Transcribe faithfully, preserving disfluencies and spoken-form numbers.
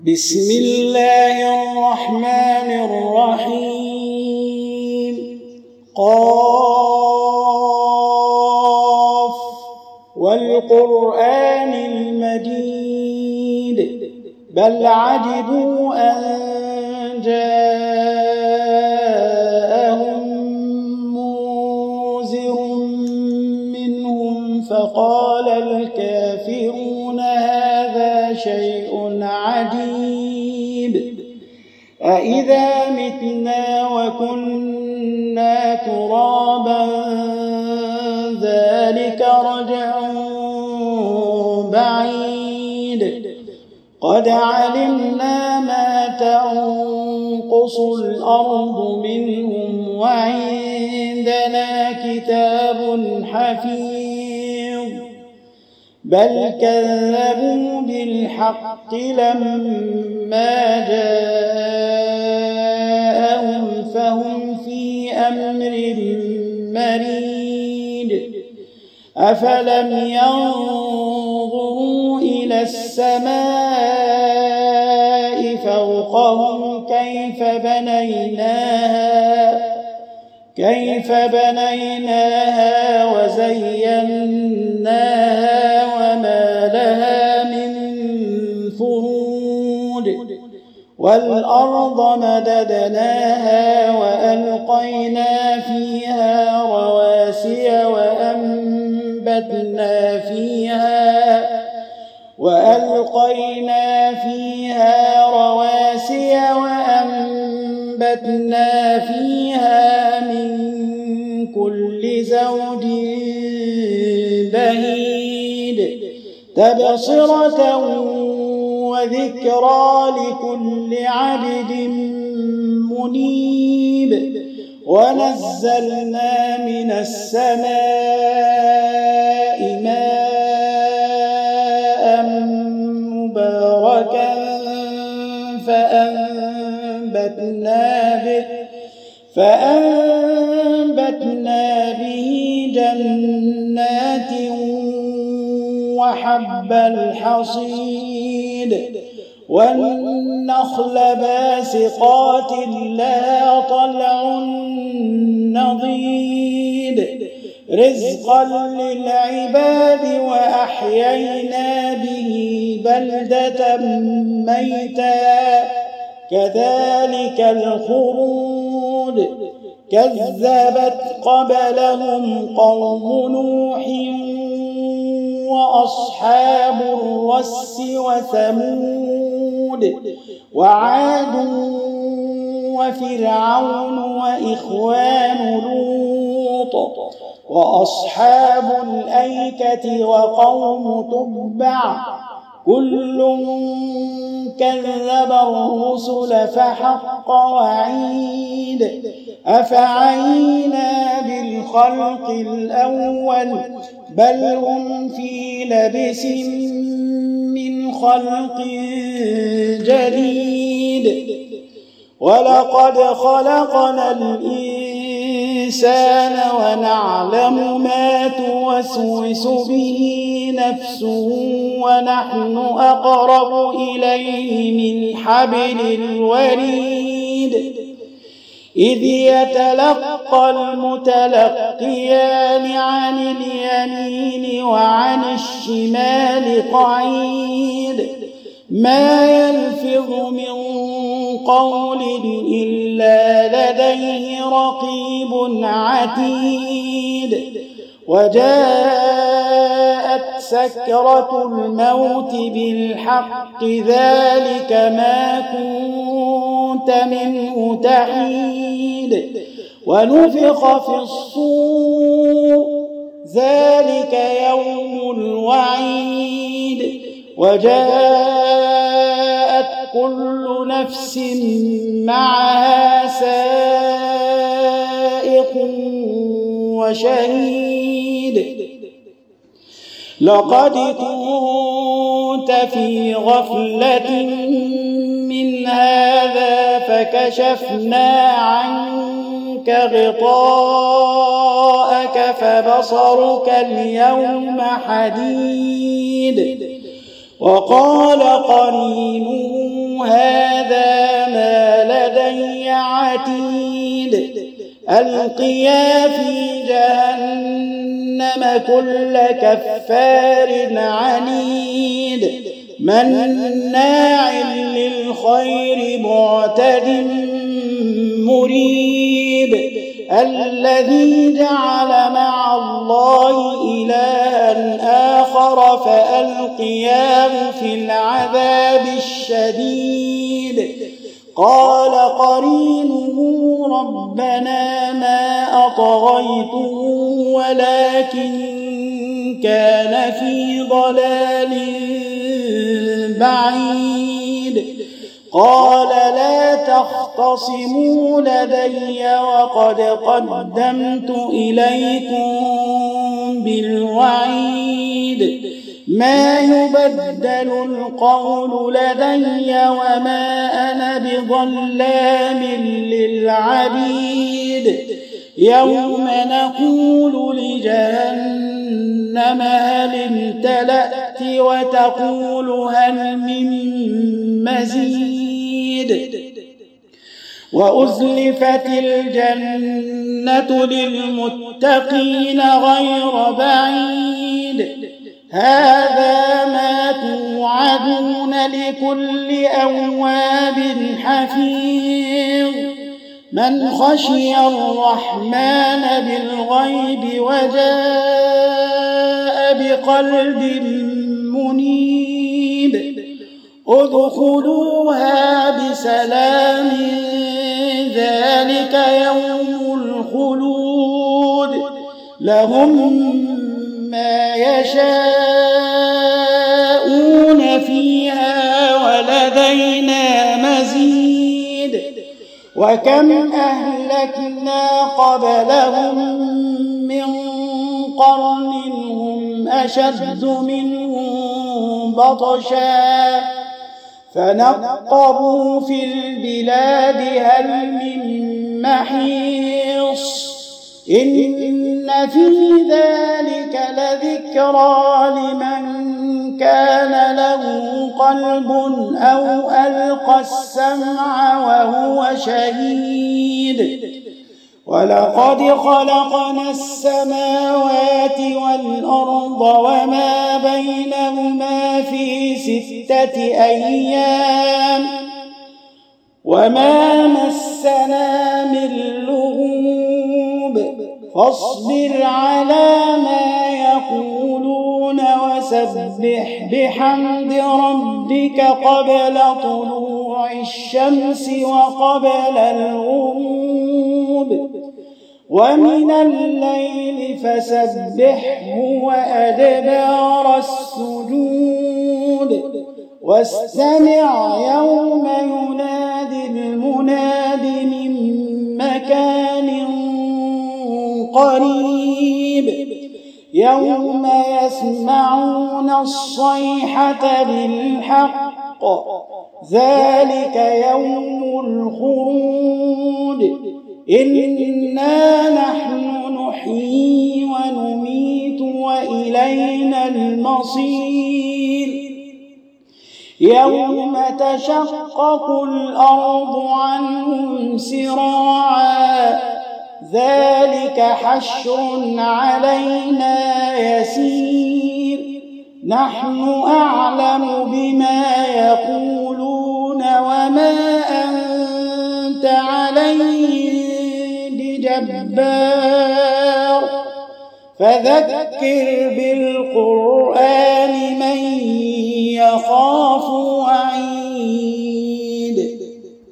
بسم الله الرحمن الرحيم. قاف والقرآن المجيد بل عجبوا أن جاءهم منذر منهم فقال الكافرون هذا شيء عجيب أإذا متنا وكنا ترابا ذلك رجع بعيد قد علمنا ما تنقص الأرض منهم وعندنا كتاب حفيظ بل كذبوا بالحق لما جاءهم فهم في أمر مريج أفلم ينظروا إلى السماء فوقهم كيف بنيناها كيف بنيناها وزيناها وما لها من فروج والأرض مددناها وألقينا فيها رواسي وأنبتنا فيها وألقينا فيها رواسي وأنبتنا فيها من كل زوج بهيج تبصرة وذكرى لكل عبد منيب ونزلنا من السماء ماء مباركا فأنبتنا به فأنبتنا به جنات وحب الحصيد والنخل باسقات لها طلع نضيد رزقا للعباد وأحيينا به بلدة ميتا كذلك الخروج كذبت قبلهم قوم نوح وأصحاب الرس وثمود وعاد وفرعون وإخوان لوط وأصحاب الأيكة وقوم تبع كل كذب الرسل فحق وعيد أفعينا بالخلق الأول بل هم في لبس من خلق جديد ولقد خلقنا الإنسان ونعلم ما توسوس به نفسه ونحن أقرب إليه من حبل الوريد إذ يتلقى المتلقيان عن اليمين وعن الشمال قعيد ما يلفظ من قول إلا لديه رقيب عتيد وجاءت سكرة الموت بالحق ذلك ما كنت منه تحيد ونفخ في الصور ذلك يوم الوعيد وجاءت كل نفس معها سائق وشهيد لقد كنت في غفلة من هذا فكشفنا عنك غطاءك فبصرك اليوم حديد وقال قرينه هذا ما لدي عتيد ألقيا في جهنم كل كفار عنيد مناع للخير معتد مريب الذي جعل مع الله إلها آخر فألقياه في العذاب الشديد قال قرينه ربنا ما أطغيته ولكن كان في ضلال بعيد قال لا تختصموا لدي وقد قدمت إليكم بالوعيد ما يبدل القول لدي وما أنا بظلام للعبيد يوم نقول لجهنم هل امتلأت وتقول هل من مزيد وأزلفت الجنة للمتقين غير بعيد هذا ما توعدون لكل أواب حفيظ من خشي الرحمن بالغيب وجاء بقلب منيب ادخلوها بسلام ذلك يوم الخلود لهم ما يشاءون فيها ولدينا مزيد وكم أهلكنا قبلهم من قرن هم أشد منهم بطشا فنقبوا في البلاد هل من محيص إن في ذلك لذكرى لمن كان له قلب أو ألقى السمع وهو شهيد ولقد خلقنا السماوات والأرض وما بينهما في ستة أيام وما مسنا من لغوب فاصبر على ما يقولون وسبح بحمد ربك قبل طلوع الشمس وقبل الغروب ومن الليل فسبحه وأدبار السجود واستمع يوم ينادي المناد من مكان قريب يوم يسمعون الصيحة بالحق ذلك يوم الخروج إنا نحن نحيي ونميت وإلينا المصير يوم تشقق الأرض عنهم سراعا ذلك حشر علينا يسير نحن أعلم بما يقولون وما أنت عليهم بجبار فذكر بالقرآن من يخاف